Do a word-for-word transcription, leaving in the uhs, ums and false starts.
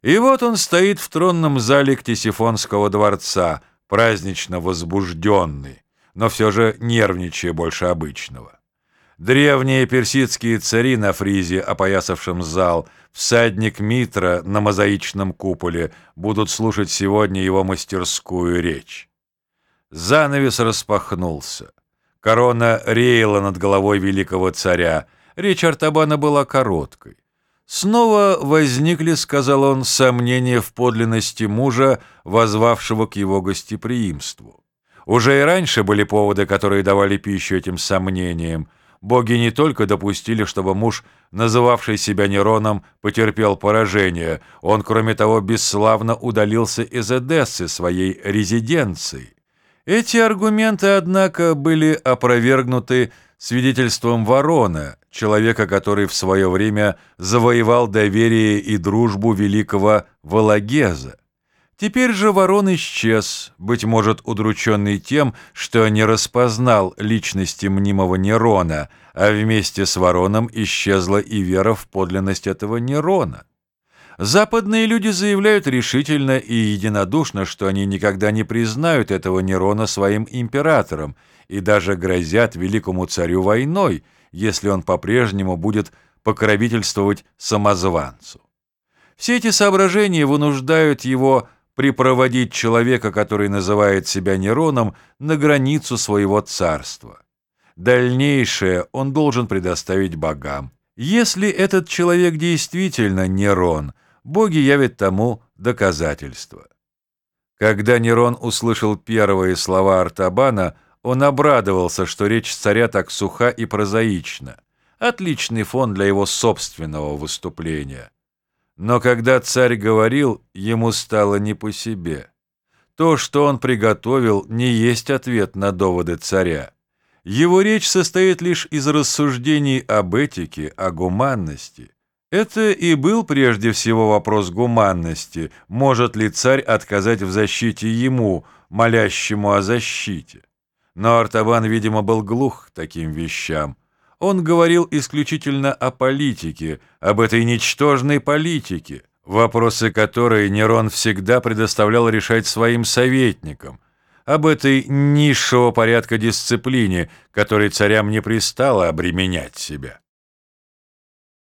И вот он стоит в тронном зале Ктесифонского дворца, празднично возбужденный, но все же нервничая больше обычного. Древние персидские цари на фризе, опоясавшем зал, всадник Митра на мозаичном куполе будут слушать сегодня его мастерскую речь. Занавес распахнулся. Корона реяла над головой великого царя. Речь Артабана была короткой. Снова возникли, сказал он, сомнения в подлинности мужа, воззвавшего к его гостеприимству. Уже и раньше были поводы, которые давали пищу этим сомнениям. Боги не только допустили, чтобы муж, называвший себя Нероном, потерпел поражение, он, кроме того, бесславно удалился из Эдессы, своей резиденции. Эти аргументы, однако, были опровергнуты свидетельством Ворона, человека, который в свое время завоевал доверие и дружбу великого Вологеза. Теперь же Ворон исчез, быть может, удрученный тем, что не распознал личности мнимого Нерона, а вместе с Вороном исчезла и вера в подлинность этого Нерона. Западные люди заявляют решительно и единодушно, что они никогда не признают этого Нерона своим императором и даже грозят великому царю войной, если он по-прежнему будет покровительствовать самозванцу. Все эти соображения вынуждают его припроводить человека, который называет себя Нероном, на границу своего царства. Дальнейшее он должен предоставить богам. Если этот человек действительно Нерон, боги явят тому доказательства. Когда Нерон услышал первые слова Артабана, он обрадовался, что речь царя так суха и прозаична. Отличный фон для его собственного выступления. Но когда царь говорил, ему стало не по себе. То, что он приготовил, не есть ответ на доводы царя. Его речь состоит лишь из рассуждений об этике, о гуманности. Это и был прежде всего вопрос гуманности, может ли царь отказать в защите ему, молящему о защите. Но Артабан, видимо, был глух к таким вещам. Он говорил исключительно о политике, об этой ничтожной политике, вопросы которой Нерон всегда предоставлял решать своим советникам, об этой низшего порядка дисциплине, которой царям не пристало обременять себя.